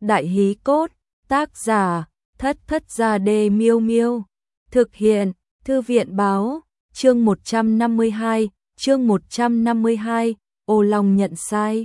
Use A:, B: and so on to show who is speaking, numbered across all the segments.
A: Đại hí cốt, tác giả, Thất Thất Gia Đê Miêu Miêu. Thực hiện, Thư viện báo, chương 152, Ô Long nhận sai.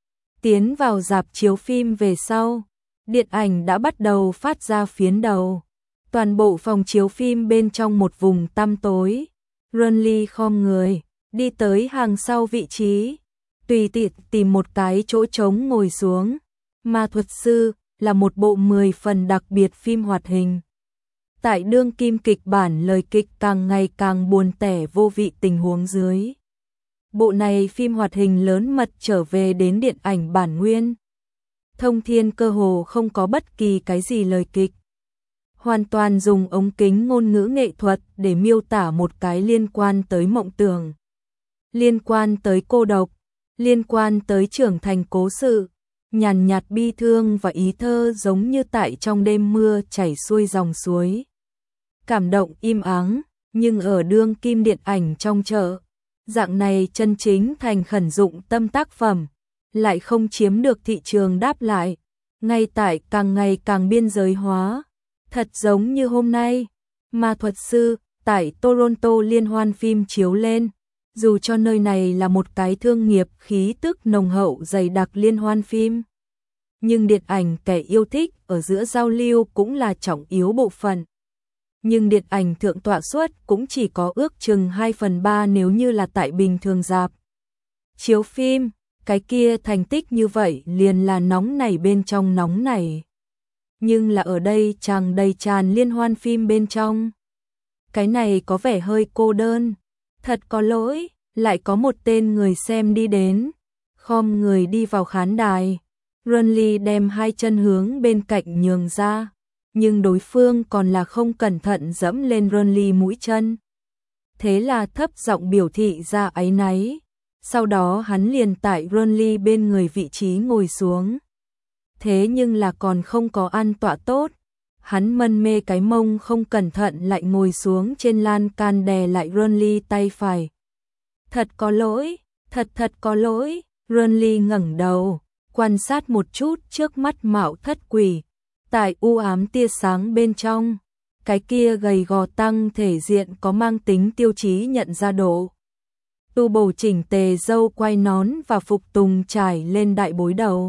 A: Tiến vào rạp chiếu phim về sau, điện ảnh đã bắt đầu phát ra phiến đầu. Toàn bộ phòng chiếu phim bên trong một vùng tăm tối. Renly khom người, đi tới hàng sau vị trí, tùy tiện tìm một cái chỗ trống ngồi xuống. Ma thuật sư là một bộ 10 phần đặc biệt phim hoạt hình. Tại đương kim kịch bản lời kịch càng ngày càng buồn tẻ vô vị tình huống dưới. Bộ này phim hoạt hình lớn mật trở về đến điện ảnh bản nguyên. Thông thiên cơ hồ không có bất kỳ cái gì lời kịch. Hoàn toàn dùng ống kính ngôn ngữ nghệ thuật để miêu tả một cái liên quan tới mộng tưởng, liên quan tới cô độc, liên quan tới trưởng thành cố sự, nhàn nhạt bi thương và ý thơ giống như tại trong đêm mưa chảy xuôi dòng suối. Cảm động im ắng, nhưng ở đương kim điện ảnh trong chợ, dạng này chân chính thành khẩn dụng tâm tác phẩm, lại không chiếm được thị trường đáp lại, ngay tại càng ngày càng biên giới hóa. Thật giống như hôm nay, Ma thuật sư tại Toronto liên hoan phim chiếu lên, dù cho nơi này là một cái thương nghiệp khí tức nồng hậu dày đặc liên hoan phim. Nhưng điện ảnh kẻ yêu thích ở giữa giao lưu cũng là trọng yếu bộ phận. Nhưng điện ảnh thượng tọa suất cũng chỉ có ước chừng 2/3 nếu như là tại bình thường rạp chiếu phim, cái kia thành tích như vậy liền là nóng nảy bên trong nóng nảy. Nhưng là ở đây tràn đầy tràn liên hoan phim bên trong. Cái này có vẻ hơi cô đơn. Thật có lỗi, lại có một tên người xem đi đến, khom người đi vào khán đài. Renly đem hai chân hướng bên cạnh nhường ra, nhưng đối phương còn là không cẩn thận dẫm lên Renly mũi chân. Thế là thấp giọng biểu thị ra áy náy. Sau đó hắn liền tại Renly bên người vị trí ngồi xuống. Thế nhưng là còn không có an tọa tốt. Hắn mân mê cái mông không cẩn thận lại ngồi xuống trên lan can đè lại Renly tay phải. Thật có lỗi, thật có lỗi. Renly ngẩng đầu, quan sát một chút trước mắt Mạo Thất Quỷ. Tại u ám tia sáng bên trong, cái kia gầy gò tăng thể diện có mang tính tiêu chí nhận ra độ. Tu bổ chỉnh tề râu quai nón và phục tùng trải lên đại bối đầu.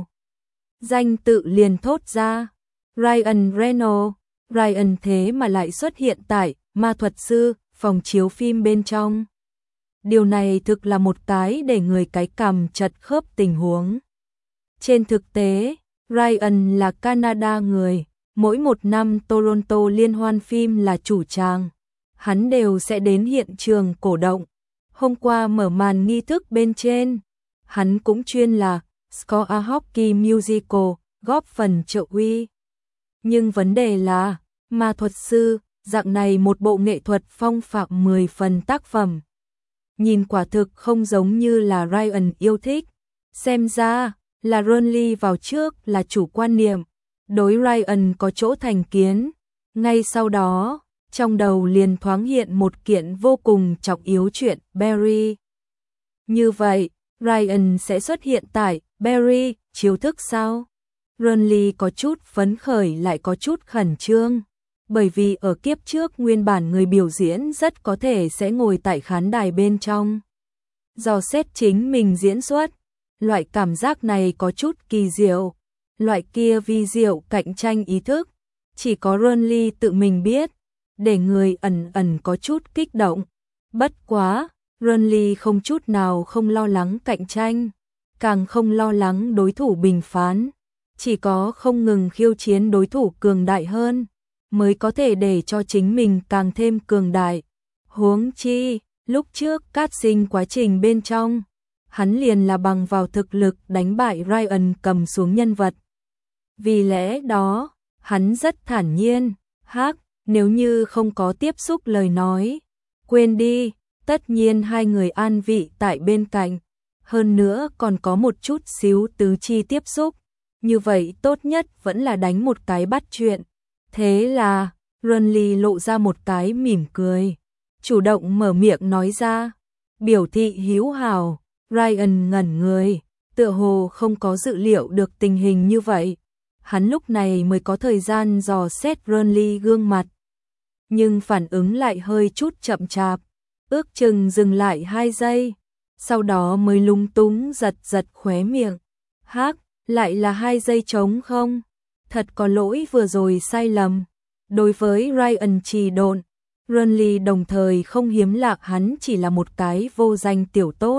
A: Danh tự liền thốt ra, Ryan Reynolds. Ryan thế mà lại xuất hiện tại Ma thuật sư, phòng chiếu phim bên trong. Điều này thực là một cái để người cái cằm chật khớp tình huống. Trên thực tế, Ryan là Canada người, mỗi một năm Toronto liên hoan phim là chủ tràng, hắn đều sẽ đến hiện trường cổ động. Hôm qua mở màn nghi thức bên trên, hắn cũng chuyên là Score Hockey Musical, góp phần trợ uy. Nhưng vấn đề là, Ma thuật sư, dạng này một bộ nghệ thuật phong phạm 10 phần tác phẩm. Nhìn quả thực không giống như là Ryan yêu thích. Xem ra, là Renly vào trước là chủ quan niệm. Đối Ryan có chỗ thành kiến. Ngay sau đó, trong đầu liền thoáng hiện một kiện vô cùng trọng yếu chuyện Barry. Như vậy, Ryan sẽ xuất hiện tại Barry chiếu thức sao? Renly có chút phấn khởi lại có chút khẩn trương, bởi vì ở kiếp trước nguyên bản người biểu diễn rất có thể sẽ ngồi tại khán đài bên trong. Dò xét chính mình diễn xuất, loại cảm giác này có chút kỳ diệu, loại kia vi diệu cạnh tranh ý thức, chỉ có Renly tự mình biết, để người ẩn ẩn có chút kích động. Bất quá, Renly không chút nào không lo lắng cạnh tranh, càng không lo lắng đối thủ bình phán, chỉ có không ngừng khiêu chiến đối thủ cường đại hơn, mới có thể để cho chính mình càng thêm cường đại. Huống chi, lúc trước casting quá trình bên trong, hắn liền là bằng vào thực lực đánh bại Ryan cầm xuống nhân vật. Vì lẽ đó, hắn rất thản nhiên, nếu như không có tiếp xúc lời nói, quên đi, tất nhiên hai người an vị tại bên cạnh, hơn nữa còn có một chút xíu tứ chi tiếp xúc, như vậy tốt nhất vẫn là đánh một cái bắt chuyện. Thế là, Renly lộ ra một cái mỉm cười, chủ động mở miệng nói ra, biểu thị hữu hảo. Ryan ngẩn người, tựa hồ không có dự liệu được tình hình như vậy. hắn lúc này mới có thời gian dò xét Renly gương mặt. Nhưng phản ứng lại hơi chút chậm chạp, ước chừng dừng lại 2 giây, sau đó mới lúng túng giật giật khóe miệng. Hác, lại là 2 giây trống không? Thật có lỗi vừa rồi sai lầm. Đối với Ryan trì độn, Renly đồng thời không hiếm lạ hắn chỉ là một cái vô danh tiểu tốt.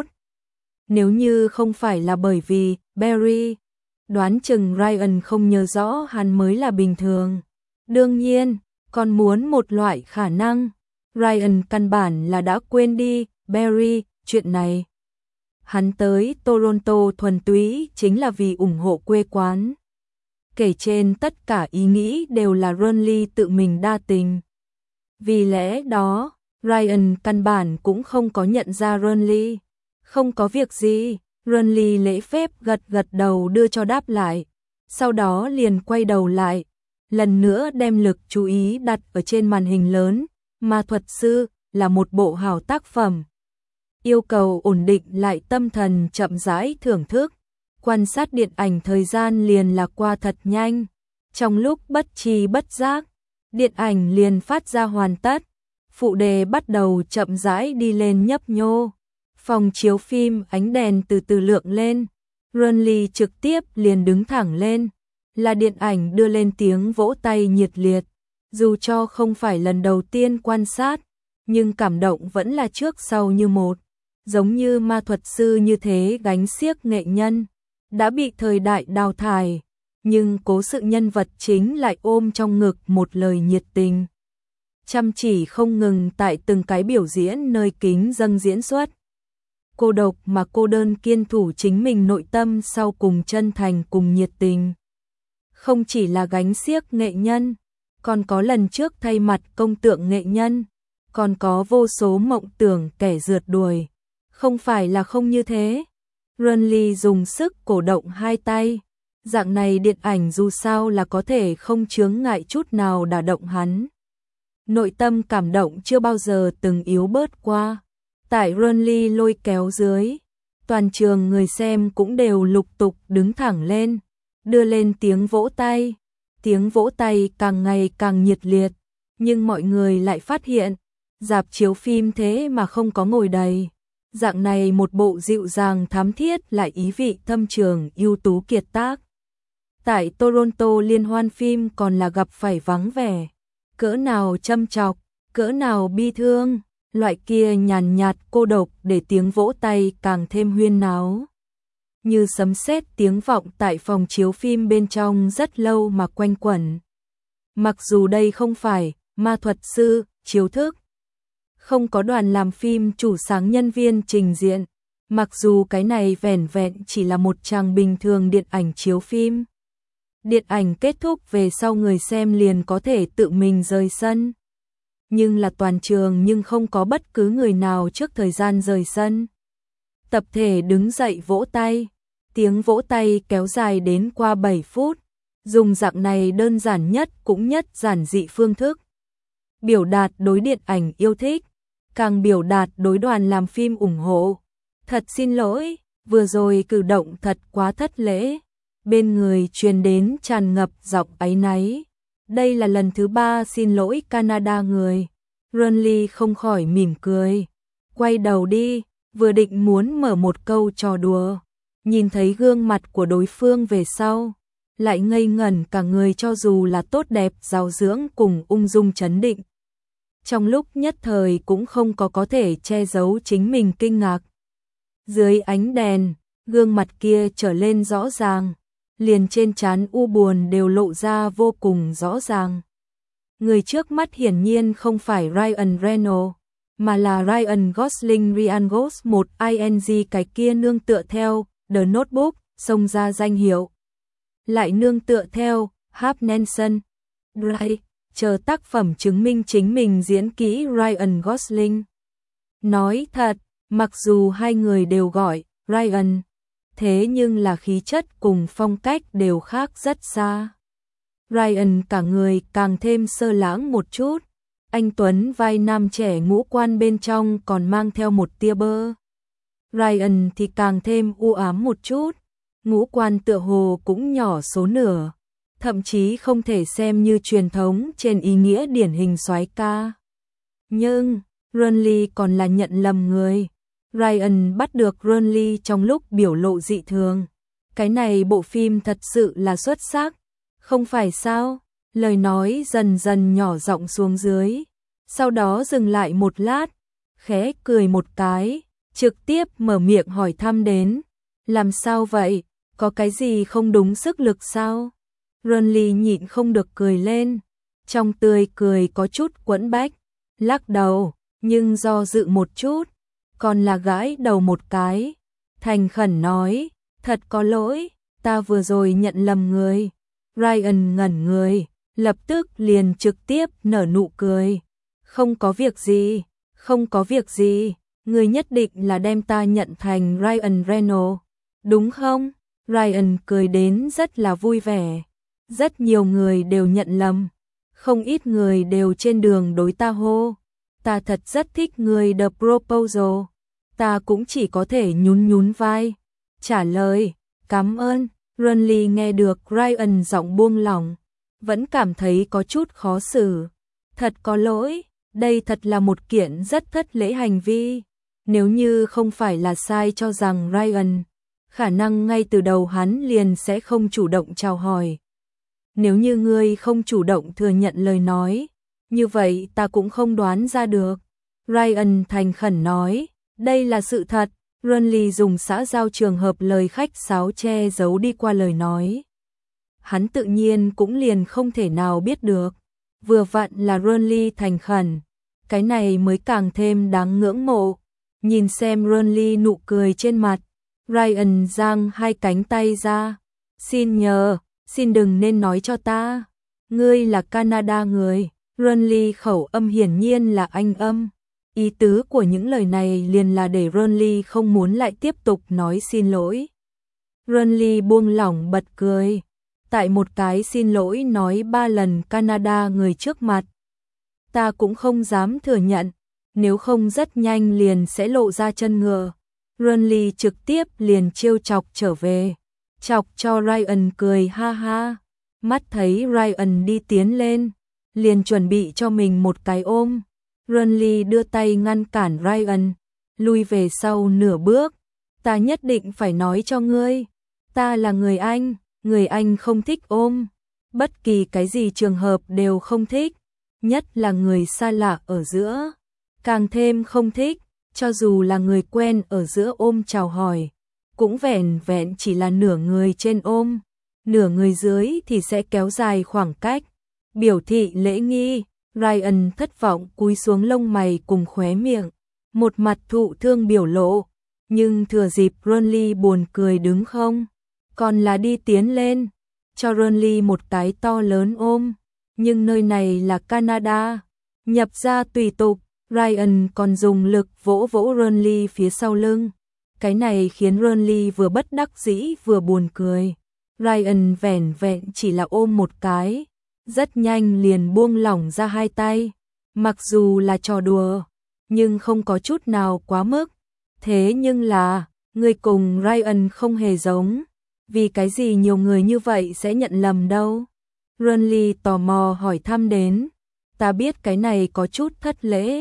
A: Nếu như không phải là bởi vì Barry, đoán chừng Ryan không nhớ rõ hắn mới là bình thường. Đương nhiên, còn muốn một loại khả năng, Ryan căn bản là đã quên đi Barry chuyện này. Hắn tới Toronto thuần túy chính là vì ủng hộ quê quán. Kể trên tất cả ý nghĩ đều là Renly tự mình đa tình. Vì lẽ đó, Ryan căn bản cũng không có nhận ra Renly. Không có việc gì, Renly lễ phép gật gật đầu đưa cho đáp lại. Sau đó liền quay đầu lại, lần nữa đem lực chú ý đặt ở trên màn hình lớn. Ma thuật sư là một bộ hảo tác phẩm. Yêu cầu ổn định lại tâm thần, chậm rãi thưởng thức. Quan sát điện ảnh thời gian liền là qua thật nhanh. Trong lúc bất tri bất giác, điện ảnh liền phát ra hoàn tất. Phụ đề bắt đầu chậm rãi đi lên nhấp nhô. Phòng chiếu phim ánh đèn từ từ lượng lên. Renly trực tiếp liền đứng thẳng lên. Là điện ảnh đưa lên tiếng vỗ tay nhiệt liệt. Dù cho không phải lần đầu tiên quan sát, nhưng cảm động vẫn là trước sau như một. Giống như ma thuật sư như thế gánh xiếc nghệ nhân, đã bị thời đại đào thải, nhưng cố sự nhân vật chính lại ôm trong ngực một lời nhiệt tình. Chăm chỉ không ngừng tại từng cái biểu diễn nơi kính dâng diễn xuất. Cô độc mà cô đơn kiên thủ chính mình nội tâm sau cùng chân thành cùng nhiệt tình. Không chỉ là gánh xiếc nghệ nhân, còn có lần trước thay mặt công tượng nghệ nhân, còn có vô số mộng tưởng kẻ rượt đuổi. Không phải là không như thế. Renly dùng sức cổ động 2 tay. Dạng này điện ảnh dù sao là có thể không chướng ngại chút nào đả động hắn. Nội tâm cảm động chưa bao giờ từng yếu bớt qua. Tại Renly lôi kéo dưới, toàn trường người xem cũng đều lục tục đứng thẳng lên, đưa lên tiếng vỗ tay. Tiếng vỗ tay càng ngày càng nhiệt liệt, nhưng mọi người lại phát hiện, rạp chiếu phim thế mà không có ngồi đầy. Dạng này một bộ dịu dàng thám thiết lại ý vị thâm trường ưu tú kiệt tác. Tại Toronto liên hoan phim còn là gặp phải vắng vẻ. Cỡ nào châm chọc, cỡ nào bi thương, loại kia nhàn nhạt cô độc để tiếng vỗ tay càng thêm huyên náo. Như sấm sét tiếng vọng tại phòng chiếu phim bên trong rất lâu mà quanh quẩn. Mặc dù đây không phải ma thuật sư, chiếu thức, không có đoàn làm phim chủ sáng nhân viên trình diện, mặc dù cái này vẻn vẹn chỉ là một tràng bình thường điện ảnh chiếu phim. Điện ảnh kết thúc về sau người xem liền có thể tự mình rời sân. Nhưng là toàn trường nhưng không có bất cứ người nào trước thời gian rời sân. Tập thể đứng dậy vỗ tay. Tiếng vỗ tay kéo dài đến qua 7 phút, dùng dạng này đơn giản nhất cũng nhất giản dị phương thức. Biểu đạt đối điện ảnh yêu thích, càng biểu đạt đối đoàn làm phim ủng hộ. Thật xin lỗi, vừa rồi cử động thật quá thất lễ. Bên người truyền đến tràn ngập giọng áy náy. Đây là lần thứ 3 xin lỗi Canada người. Renly không khỏi mỉm cười. Quay đầu đi, vừa định muốn mở một câu trò đùa. Nhìn thấy gương mặt của đối phương về sau, lại ngây ngẩn cả người cho dù là tốt đẹp, giàu dưỡng cùng ung dung trấn định. Trong lúc nhất thời cũng không có thể che giấu chính mình kinh ngạc. Dưới ánh đèn, gương mặt kia trở lên rõ ràng, liền trên trán u buồn đều lộ ra vô cùng rõ ràng. Người trước mắt hiển nhiên không phải Ryan Reynolds, mà là Ryan Gosling. Ryan Gosling một ing cái kia nương tựa theo The Notebook, xông ra danh hiệu. Lại nương tựa theo Harp Nelson, Drive, chờ tác phẩm chứng minh chính mình diễn kỹ Ryan Gosling. Nói thật, mặc dù hai người đều gọi Ryan, thế nhưng là khí chất cùng phong cách đều khác rất xa. Ryan cả người càng thêm sơ lãng một chút, anh tuấn vai nam trẻ ngũ quan bên trong còn mang theo một tia bơ. Ryan thì càng thêm u ám một chút, ngũ quan tựa hồ cũng nhỏ số nửa, thậm chí không thể xem như truyền thống trên ý nghĩa điển hình soái ca. Nhưng, Renly còn là nhận lầm người. Ryan bắt được Renly trong lúc biểu lộ dị thường. Cái này bộ phim thật sự là xuất sắc, không phải sao? Lời nói dần dần nhỏ giọng xuống dưới, sau đó dừng lại một lát, khẽ cười một cái, trực tiếp mở miệng hỏi thăm đến. Làm sao vậy? Có cái gì không đúng sức lực sao? Renly nhịn không được cười lên, trong tươi cười có chút quẫn bách, lắc đầu, nhưng do dự một chút, còn là gãi đầu một cái, thành khẩn nói, thật có lỗi, ta vừa rồi nhận lầm người. Ryan ngẩn người, lập tức liền trực tiếp nở nụ cười. Không có việc gì, không có việc gì, người nhất định là đem ta nhận thành Ryan Reynolds, đúng không? Ryan cười đến rất là vui vẻ. Rất nhiều người đều nhận lầm, không ít người đều trên đường đối ta hô. Ta thật rất thích người The Proposal. Ta cũng chỉ có thể nhún nhún vai, trả lời, cảm ơn. Renly nghe được Ryan giọng buông lỏng, vẫn cảm thấy có chút khó xử. Thật có lỗi, đây thật là một kiện rất thất lễ hành vi. Nếu như không phải là sai cho rằng Ryan, khả năng ngay từ đầu hắn liền sẽ không chủ động chào hỏi. Nếu như ngươi không chủ động thừa nhận lời nói, như vậy ta cũng không đoán ra được. Ryan thành khẩn nói, đây là sự thật. Renly dùng xã giao trường hợp lời khách sáo che giấu đi qua lời nói. Hắn tự nhiên cũng liền không thể nào biết được. Vừa vặn là Renly thành khẩn, cái này mới càng thêm đáng ngưỡng mộ. Nhìn xem Renly nụ cười trên mặt, Ryan giang hai cánh tay ra. Xin nhờ, xin đừng nên nói cho ta. Ngươi là Canada người. Renly khẩu âm hiển nhiên là Anh âm. Ý tứ của những lời này liền là để Renly không muốn lại tiếp tục nói xin lỗi. Renly buông lỏng bật cười. Tại một cái xin lỗi nói 3 lần Canada người trước mặt. Ta cũng không dám thừa nhận, nếu không rất nhanh liền sẽ lộ ra chân ngựa. Renly trực tiếp liền trêu chọc trở về. Chọc cho Ryan cười ha ha. Mắt thấy Ryan đi tiến lên, liền chuẩn bị cho mình một cái ôm. Renly đưa tay ngăn cản Ryan, lui về sau nửa bước. Ta nhất định phải nói cho ngươi, ta là người Anh không thích ôm. Bất kỳ cái gì trường hợp đều không thích, nhất là người xa lạ ở giữa. Càng thêm không thích, cho dù là người quen ở giữa ôm chào hỏi, cũng vẹn vẹn chỉ là nửa người trên ôm, nửa người dưới thì sẽ kéo dài khoảng cách. Biểu thị lễ nghi. Ryan thất vọng cúi xuống lông mày cùng khóe miệng, một mặt thụ thương biểu lộ, nhưng thừa dịp Renly buồn cười đứng không, còn là đi tiến lên, cho Renly một cái to lớn ôm, nhưng nơi này là Canada, nhập ra tùy tục. Ryan còn dùng lực vỗ vỗ Renly phía sau lưng, cái này khiến Renly vừa bất đắc dĩ vừa buồn cười. Ryan vẻn vẹn chỉ là ôm một cái, rất nhanh liền buông lỏng ra hai tay. Mặc dù là trò đùa, nhưng không có chút nào quá mức. Thế nhưng là, người cùng Ryan không hề giống. Vì cái gì nhiều người như vậy sẽ nhận lầm đâu? Renly tò mò hỏi thăm đến. Ta biết cái này có chút thất lễ.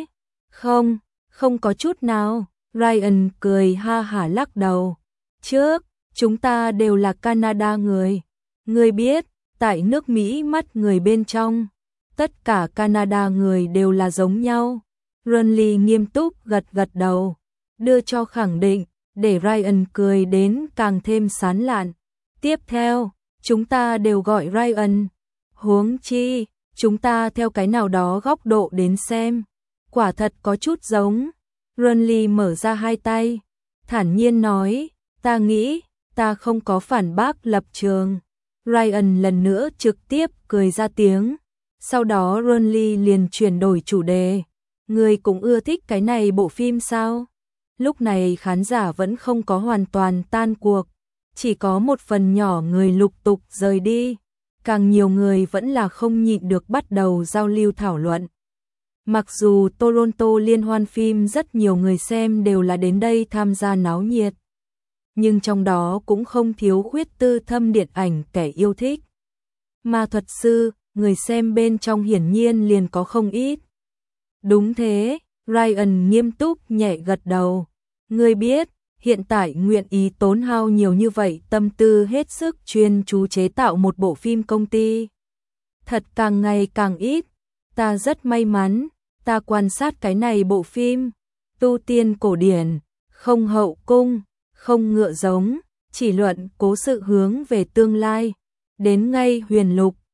A: Không có chút nào. Ryan cười ha hả lắc đầu. Trước, chúng ta đều là Canada người. Ngươi biết, tại nước Mỹ mắt người bên trong, tất cả Canada người đều là giống nhau. Renly nghiêm túc gật gật đầu, đưa cho khẳng định, để Ryan cười đến càng thêm sán lạn. Tiếp theo, chúng ta đều gọi Ryan. Huống chi, chúng ta theo cái nào đó góc độ đến xem, quả thật có chút giống. Renly mở ra hai tay, thản nhiên nói, ta nghĩ, ta không có phản bác lập trường. Ryan lần nữa trực tiếp cười ra tiếng. Sau đó Renly liền chuyển đổi chủ đề. Người cũng ưa thích cái này bộ phim sao? Lúc này khán giả vẫn không có hoàn toàn tan cuộc. Chỉ có một phần nhỏ người lục tục rời đi. Càng nhiều người vẫn là không nhịn được bắt đầu giao lưu thảo luận. Mặc dù Toronto liên hoan phim rất nhiều người xem đều là đến đây tham gia náo nhiệt, nhưng trong đó cũng không thiếu khuyết tư thâm điện ảnh kẻ yêu thích. Ma thuật sư, người xem bên trong hiển nhiên liền có không ít. Đúng thế, Ryan nghiêm túc nhẹ gật đầu. Ngươi biết, hiện tại nguyện ý tốn hao nhiều như vậy tâm tư hết sức chuyên chú chế tạo một bộ phim công ty. Thật càng ngày càng ít, ta rất may mắn, ta quan sát cái này bộ phim, tu tiên cổ điển, không hậu cung, không ngựa giống, chỉ luận cố sự hướng về tương lai, đến ngay huyền lục,